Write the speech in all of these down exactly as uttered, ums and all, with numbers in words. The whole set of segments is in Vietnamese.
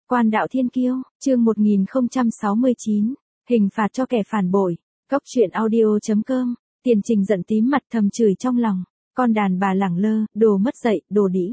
Quan đạo thiên kiêu, chương một nghìn không trăm sáu mươi chín, hình phạt cho kẻ phản bội. Cốc truyện audio.com, Tiền Trình giận tím mặt thầm chửi trong lòng, con đàn bà lẳng lơ, đồ mất dạy, đồ đĩ.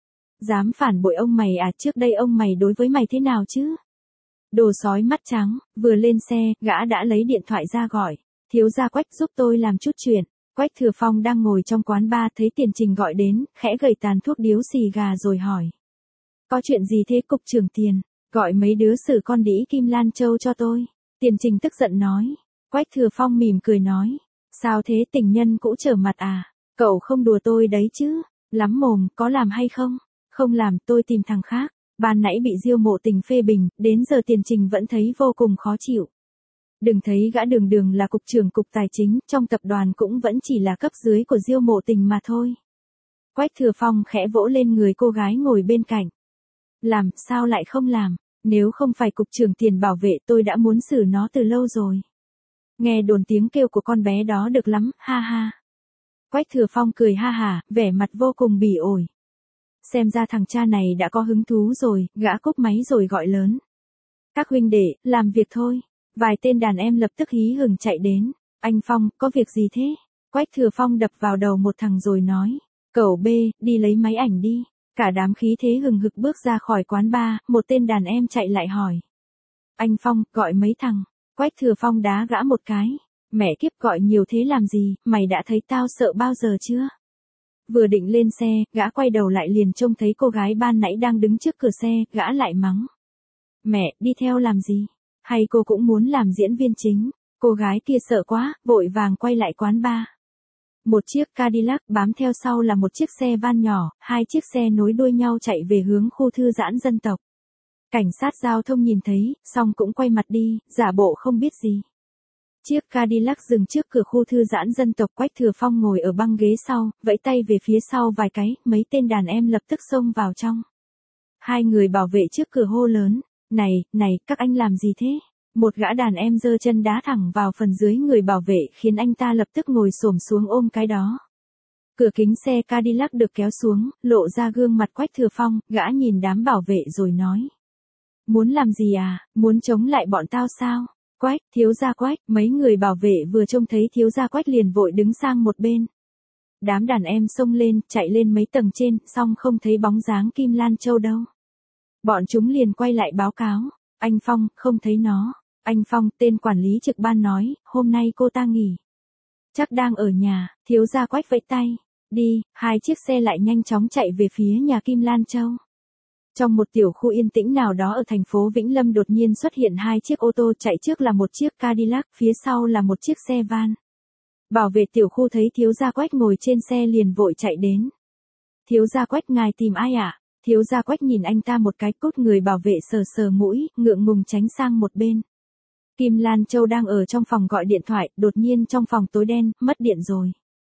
Dám phản bội ông mày à, trước đây ông mày đối với mày thế nào chứ? Đồ sói mắt trắng, vừa lên xe, gã đã lấy điện thoại ra gọi, thiếu gia Quách giúp tôi làm chút chuyện. Quách Thừa Phong đang ngồi trong quán bar thấy Tiền Trình gọi đến, khẽ gầy tàn thuốc điếu xì gà rồi hỏi. Có chuyện gì thế cục trưởng Tiền, gọi mấy đứa xử con đĩ Kim Lan Châu cho tôi. Tiền Trình tức giận nói. Quách Thừa Phong mỉm cười nói. Sao thế, tình nhân cũ trở mặt à? Cậu không đùa tôi đấy chứ? Lắm mồm, có làm hay không? Không làm, tôi tìm thằng khác. Ban nãy bị Diêu Mộ Tình phê bình, đến giờ Tiền Trình vẫn thấy vô cùng khó chịu. Đừng thấy gã đường đường là cục trưởng cục tài chính, trong tập đoàn cũng vẫn chỉ là cấp dưới của Diêu Mộ Tình mà thôi. Quách Thừa Phong khẽ vỗ lên người cô gái ngồi bên cạnh. Làm, sao lại không làm? Nếu không phải cục trưởng Tiền bảo vệ tôi đã muốn xử nó từ lâu rồi. Nghe đồn tiếng kêu của con bé đó được lắm, ha ha. Quách Thừa Phong cười ha hả, vẻ mặt vô cùng bỉ ổi. Xem ra thằng cha này đã có hứng thú rồi, gã cúp máy rồi gọi lớn. Các huynh đệ, làm việc thôi. Vài tên đàn em lập tức hí hửng chạy đến. Anh Phong, có việc gì thế? Quách Thừa Phong đập vào đầu một thằng rồi nói. Cậu B, đi lấy máy ảnh đi. Cả đám khí thế hừng hực bước ra khỏi quán bar, một tên đàn em chạy lại hỏi. Anh Phong, gọi mấy thằng. Quách Thừa Phong đá gã một cái. Mẹ kiếp, gọi nhiều thế làm gì, mày đã thấy tao sợ bao giờ chưa? Vừa định lên xe, gã quay đầu lại liền trông thấy cô gái ban nãy đang đứng trước cửa xe, gã lại mắng. Mẹ, đi theo làm gì? Hay cô cũng muốn làm diễn viên chính? Cô gái kia sợ quá, vội vàng quay lại quán bar. Một chiếc Cadillac bám theo sau là một chiếc xe van nhỏ, hai chiếc xe nối đuôi nhau chạy về hướng khu thư giãn dân tộc. Cảnh sát giao thông nhìn thấy, xong cũng quay mặt đi, giả bộ không biết gì. Chiếc Cadillac dừng trước cửa khu thư giãn dân tộc. Quách Thừa Phong ngồi ở băng ghế sau, vẫy tay về phía sau vài cái, mấy tên đàn em lập tức xông vào trong. Hai người bảo vệ trước cửa hô lớn, này, này, các anh làm gì thế? Một gã đàn em giơ chân đá thẳng vào phần dưới người bảo vệ khiến anh ta lập tức ngồi xổm xuống ôm cái đó. Cửa kính xe Cadillac được kéo xuống, lộ ra gương mặt Quách Thừa Phong, gã nhìn đám bảo vệ rồi nói. Muốn làm gì à, muốn chống lại bọn tao sao? Quách, thiếu gia Quách, mấy người bảo vệ vừa trông thấy thiếu gia Quách liền vội đứng sang một bên. Đám đàn em xông lên, chạy lên mấy tầng trên, xong không thấy bóng dáng Kim Lan Châu đâu. Bọn chúng liền quay lại báo cáo. Anh Phong, không thấy nó. Anh Phong, tên quản lý trực ban nói, hôm nay cô ta nghỉ. Chắc đang ở nhà, thiếu gia Quách vẫy tay. Đi, hai chiếc xe lại nhanh chóng chạy về phía nhà Kim Lan Châu. Trong một tiểu khu yên tĩnh nào đó ở thành phố Vĩnh Lâm đột nhiên xuất hiện hai chiếc ô tô, chạy trước là một chiếc Cadillac, phía sau là một chiếc xe van. Bảo vệ tiểu khu thấy thiếu gia Quách ngồi trên xe liền vội chạy đến. Thiếu gia Quách, ngài tìm ai ạ? À? Thiếu gia Quách nhìn anh ta một cái, cốt người bảo vệ sờ sờ mũi, ngượng ngùng tránh sang một bên. Kim Lan Châu đang ở trong phòng gọi điện thoại, đột nhiên trong phòng tối đen, mất điện rồi.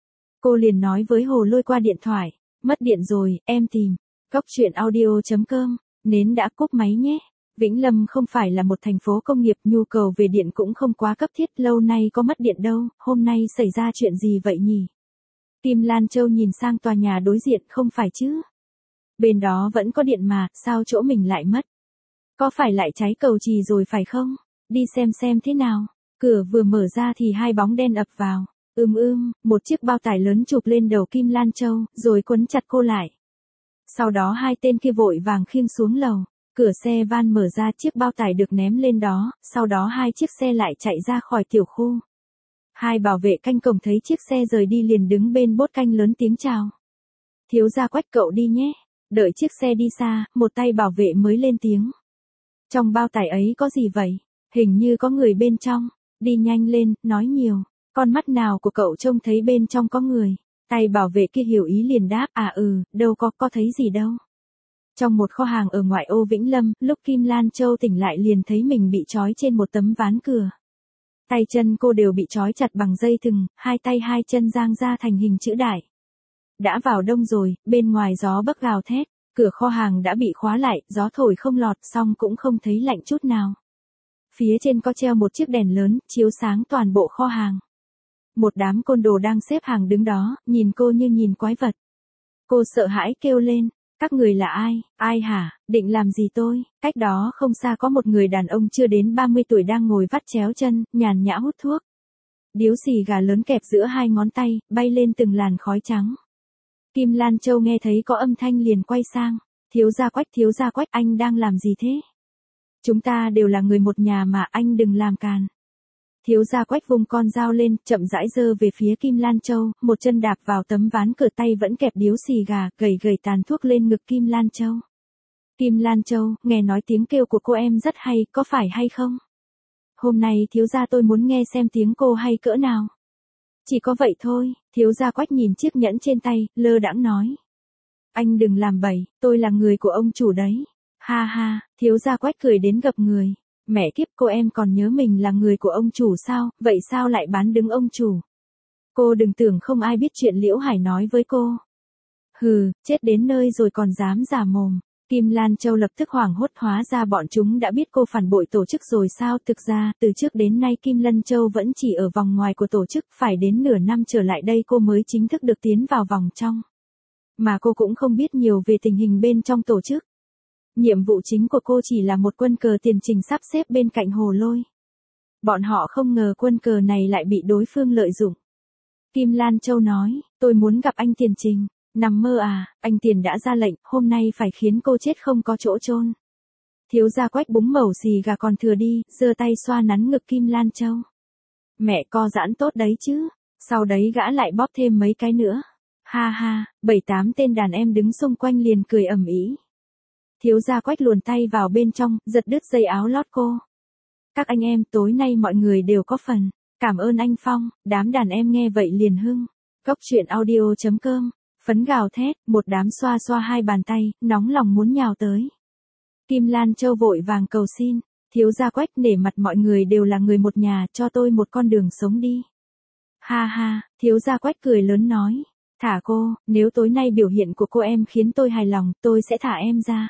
Cô liền nói với Hồ Lôi qua điện thoại, mất điện rồi, em tìm. Cốc truyện audio.com, nến đã cúp máy nhé. Vĩnh Lâm không phải là một thành phố công nghiệp, nhu cầu về điện cũng không quá cấp thiết, lâu nay có mất điện đâu, hôm nay xảy ra chuyện gì vậy nhỉ? Kim Lan Châu nhìn sang tòa nhà đối diện, không phải chứ? Bên đó vẫn có điện mà, sao chỗ mình lại mất? Có phải lại cháy cầu trì rồi phải không? Đi xem xem thế nào. Cửa vừa mở ra thì hai bóng đen ập vào. Ưm ưm, một chiếc bao tải lớn chụp lên đầu Kim Lan Châu, rồi quấn chặt cô lại. Sau đó hai tên kia vội vàng khiêng xuống lầu. Cửa xe van mở ra, chiếc bao tải được ném lên đó, sau đó hai chiếc xe lại chạy ra khỏi tiểu khu. Hai bảo vệ canh cổng thấy chiếc xe rời đi liền đứng bên bốt canh lớn tiếng chào. Thiếu gia Quách, cậu đi nhé. Đợi chiếc xe đi xa, một tay bảo vệ mới lên tiếng. Trong bao tải ấy có gì vậy? Hình như có người bên trong. Đi nhanh lên, nói nhiều. Con mắt nào của cậu trông thấy bên trong có người? Tay bảo vệ kia hiểu ý liền đáp, à ừ, đâu có, có thấy gì đâu. Trong một kho hàng ở ngoại ô Vĩnh Lâm, lúc Kim Lan Châu tỉnh lại liền thấy mình bị trói trên một tấm ván cửa. Tay chân cô đều bị trói chặt bằng dây thừng, hai tay hai chân giang ra thành hình chữ đại. Đã vào đông rồi, bên ngoài gió bấc gào thét, cửa kho hàng đã bị khóa lại, gió thổi không lọt, xong cũng không thấy lạnh chút nào. Phía trên có treo một chiếc đèn lớn, chiếu sáng toàn bộ kho hàng. Một đám côn đồ đang xếp hàng đứng đó, nhìn cô như nhìn quái vật. Cô sợ hãi kêu lên, Các người là ai, ai hả, định làm gì tôi? Cách đó không xa có một người đàn ông chưa đến ba mươi tuổi đang ngồi vắt chéo chân, nhàn nhã hút thuốc. Điếu xì gà lớn kẹp giữa hai ngón tay, bay lên từng làn khói trắng. Kim Lan Châu nghe thấy có âm thanh liền quay sang. Thiếu gia Quách, thiếu gia Quách, anh đang làm gì thế? Chúng ta đều là người một nhà mà, anh đừng làm càn. Thiếu gia Quách vung con dao lên, chậm rãi giơ về phía Kim Lan Châu, một chân đạp vào tấm ván cửa, tay vẫn kẹp điếu xì gà, gầy gầy tàn thuốc lên ngực Kim Lan Châu. Kim Lan Châu, nghe nói tiếng kêu của cô em rất hay, có phải hay không? Hôm nay thiếu gia tôi muốn nghe xem tiếng cô hay cỡ nào. Chỉ có vậy thôi, thiếu gia Quách nhìn chiếc nhẫn trên tay, lơ đãng nói. Anh đừng làm bậy, tôi là người của ông chủ đấy. Ha ha, thiếu gia Quách cười đến gập người. Mẹ kiếp, cô em còn nhớ mình là người của ông chủ sao, vậy sao lại bán đứng ông chủ? Cô đừng tưởng không ai biết chuyện Liễu Hải nói với cô. Hừ, chết đến nơi rồi còn dám giả mồm. Kim Lan Châu lập tức hoảng hốt, hóa ra bọn chúng đã biết cô phản bội tổ chức rồi sao? Thực ra, từ trước đến nay Kim Lan Châu vẫn chỉ ở vòng ngoài của tổ chức, phải đến nửa năm trở lại đây cô mới chính thức được tiến vào vòng trong. Mà cô cũng không biết nhiều về tình hình bên trong tổ chức. Nhiệm vụ chính của cô chỉ là một quân cờ tiền trình sắp xếp bên cạnh hồ lôi. Bọn họ không ngờ quân cờ này lại bị đối phương lợi dụng. Kim Lan Châu nói, tôi muốn gặp anh Tiền Trình. Nằm mơ à, anh Tiền đã ra lệnh, hôm nay phải khiến cô chết không có chỗ chôn. Thiếu gia Quách búng mẩu xì gà còn thừa đi, giơ tay xoa nắn ngực Kim Lan Châu. Mẹ co giãn tốt đấy chứ, sau đấy gã lại bóp thêm mấy cái nữa. Ha ha, bảy tám tên đàn em đứng xung quanh liền cười ầm ĩ. Thiếu gia Quách luồn tay vào bên trong, giật đứt dây áo lót cô. Các anh em, tối nay mọi người đều có phần. Cảm ơn anh Phong, đám đàn em nghe vậy liền hưng. Góc truyện audio chấm com, phấn gào thét, một đám xoa xoa hai bàn tay, nóng lòng muốn nhào tới. Kim Lan Châu vội vàng cầu xin, thiếu gia Quách, nể mặt mọi người đều là người một nhà, cho tôi một con đường sống đi. Ha ha, thiếu gia Quách cười lớn nói, thả cô, nếu tối nay biểu hiện của cô em khiến tôi hài lòng, tôi sẽ thả em ra.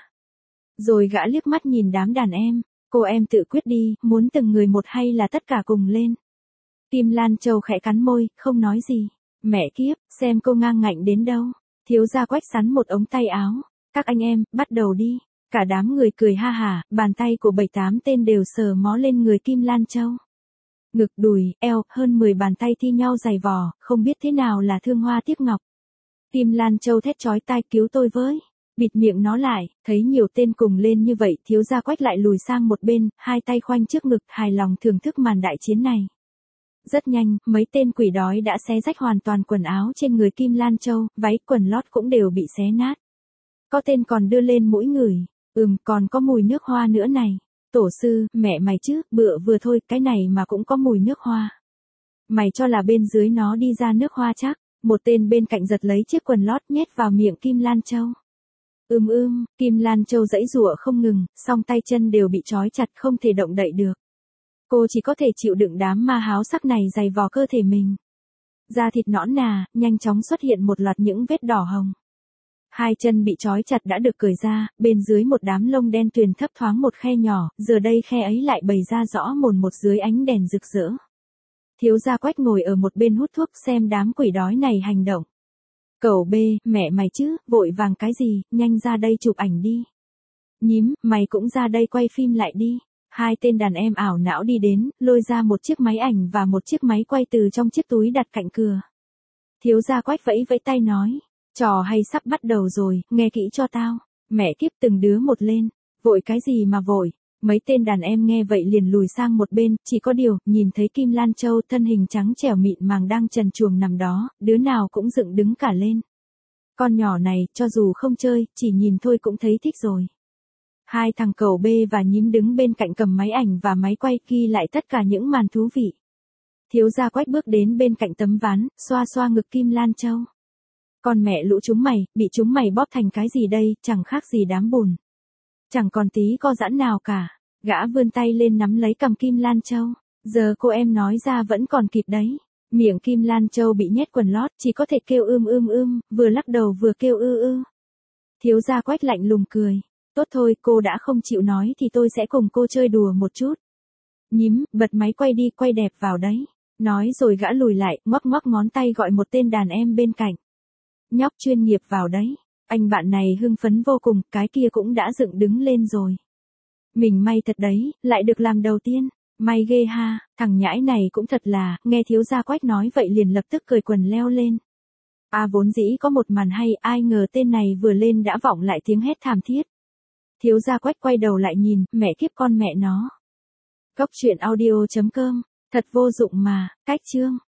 Rồi gã liếc mắt nhìn đám đàn em, cô em tự quyết đi, muốn từng người một hay là tất cả cùng lên. Kim Lan Châu khẽ cắn môi, không nói gì. Mẹ kiếp, xem cô ngang ngạnh đến đâu. Thiếu gia Quách sắn một ống tay áo. Các anh em, bắt đầu đi. Cả đám người cười ha hả, bàn tay của bảy tám tên đều sờ mó lên người Kim Lan Châu. Ngực, đùi, eo, hơn mười bàn tay thi nhau giày vò, không biết thế nào là thương hoa tiếc ngọc. Kim Lan Châu thét chói tai, cứu tôi với. Bịt miệng nó lại, thấy nhiều tên cùng lên như vậy, thiếu gia Quách lại lùi sang một bên, hai tay khoanh trước ngực, hài lòng thưởng thức màn đại chiến này. Rất nhanh, mấy tên quỷ đói đã xé rách hoàn toàn quần áo trên người Kim Lan Châu, váy quần lót cũng đều bị xé nát. Có tên còn đưa lên mũi ngửi, ừm, còn có mùi nước hoa nữa này. Tổ sư, mẹ mày chứ, bựa vừa thôi, cái này mà cũng có mùi nước hoa. Mày cho là bên dưới nó đi ra nước hoa chắc. Một tên bên cạnh giật lấy chiếc quần lót nhét vào miệng Kim Lan Châu. Ưm ưm, Kim Lan Châu giãy giụa không ngừng, song tay chân đều bị trói chặt không thể động đậy được. Cô chỉ có thể chịu đựng đám ma háo sắc này dày vò cơ thể mình. Da thịt nõn nà, nhanh chóng xuất hiện một loạt những vết đỏ hồng. Hai chân bị trói chặt đã được cởi ra, bên dưới một đám lông đen tuyền thấp thoáng một khe nhỏ, giờ đây khe ấy lại bày ra rõ mồn một dưới ánh đèn rực rỡ. Thiếu gia Quách ngồi ở một bên hút thuốc xem đám quỷ đói này hành động. Cẩu bê, mẹ mày chứ, vội vàng cái gì, nhanh ra đây chụp ảnh đi. Nhím, mày cũng ra đây quay phim lại đi. Hai tên đàn em ảo não đi đến, lôi ra một chiếc máy ảnh và một chiếc máy quay từ trong chiếc túi đặt cạnh cửa. Thiếu gia Quách vẫy vẫy tay nói, trò hay sắp bắt đầu rồi, nghe kỹ cho tao. Mẹ kiếp, từng đứa một lên, vội cái gì mà vội. Mấy tên đàn em nghe vậy liền lùi sang một bên, chỉ có điều, nhìn thấy Kim Lan Châu thân hình trắng trẻo mịn màng đang trần truồng nằm đó, đứa nào cũng dựng đứng cả lên. Con nhỏ này, cho dù không chơi, chỉ nhìn thôi cũng thấy thích rồi. Hai thằng cẩu bê và nhím đứng bên cạnh cầm máy ảnh và máy quay ghi lại tất cả những màn thú vị. Thiếu gia Quách bước đến bên cạnh tấm ván, xoa xoa ngực Kim Lan Châu. Con mẹ lũ chúng mày, bị chúng mày bóp thành cái gì đây, chẳng khác gì đám bùn. Chẳng còn tí co giãn nào cả. Gã vươn tay lên nắm lấy cằm Kim Lan Châu. Giờ cô em nói ra vẫn còn kịp đấy. Miệng Kim Lan Châu bị nhét quần lót, chỉ có thể kêu ưm ưm ưm, vừa lắc đầu vừa kêu ư ư. Thiếu gia Quách lạnh lùng cười. Tốt thôi, cô đã không chịu nói thì tôi sẽ cùng cô chơi đùa một chút. Nhím, bật máy quay đi, quay đẹp vào đấy. Nói rồi gã lùi lại, ngoắc ngoắc ngón tay gọi một tên đàn em bên cạnh. Nhóc chuyên nghiệp vào đấy. Anh bạn này hưng phấn vô cùng, cái kia cũng đã dựng đứng lên rồi. Mình may thật đấy, lại được làm đầu tiên. May ghê ha, thằng nhãi này cũng thật là, nghe thiếu gia Quách nói vậy liền lập tức cười quần leo lên. À vốn dĩ có một màn hay, ai ngờ tên này vừa lên đã vọng lại tiếng hét thảm thiết. Thiếu gia Quách quay đầu lại nhìn, mẹ kiếp con mẹ nó. Cốc truyện audio chấm com, thật vô dụng mà, cách chương.